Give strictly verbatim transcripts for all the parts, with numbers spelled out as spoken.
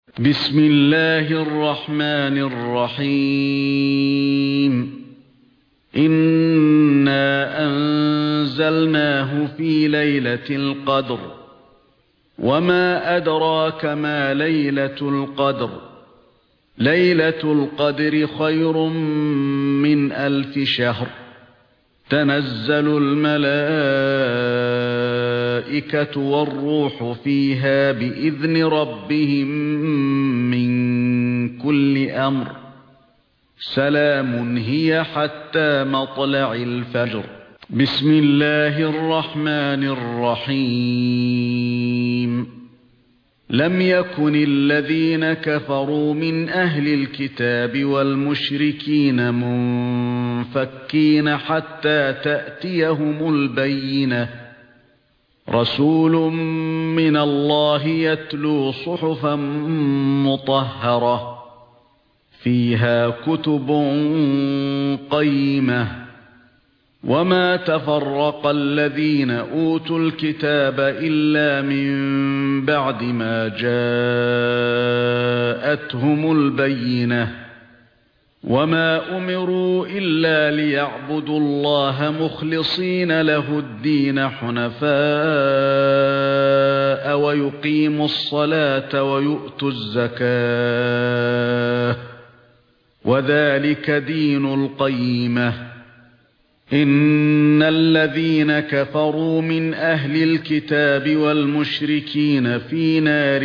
بسم الله الرحمن الرحيم إنا أنزلناه في ليلة القدر وما أدراك ما ليلة القدر ليلة القدر خير من ألف شهر تنزل الملائكة والروح فيها بإذن ربهم من كل أمر سلام هي حتى مطلع الفجر. بسم الله الرحمن الرحيم لم يكن الذين كفروا من أهل الكتاب والمشركين منفكين حتى تأتيهم البينة رسول من الله يتلو صحفا مطهرة فيها كتب قيمة وما تفرق الذين أوتوا الكتاب إلا من بعد ما جاءتهم البينة وما أمروا إلا ليعبدوا الله مخلصين له الدين حنفاء ويقيموا الصلاة ويؤتوا الزكاة وذلك دين القيمة. إن الذين كفروا من أهل الكتاب والمشركين في نار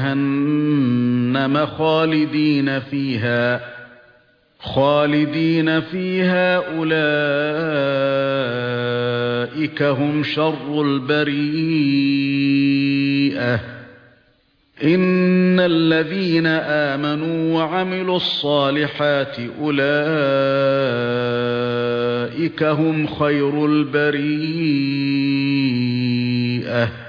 جهنم خالدين فيها خالدين فيها أولئك هم شر البريئة. إن الذين آمنوا وعملوا الصالحات أولئك هم خير البريئة.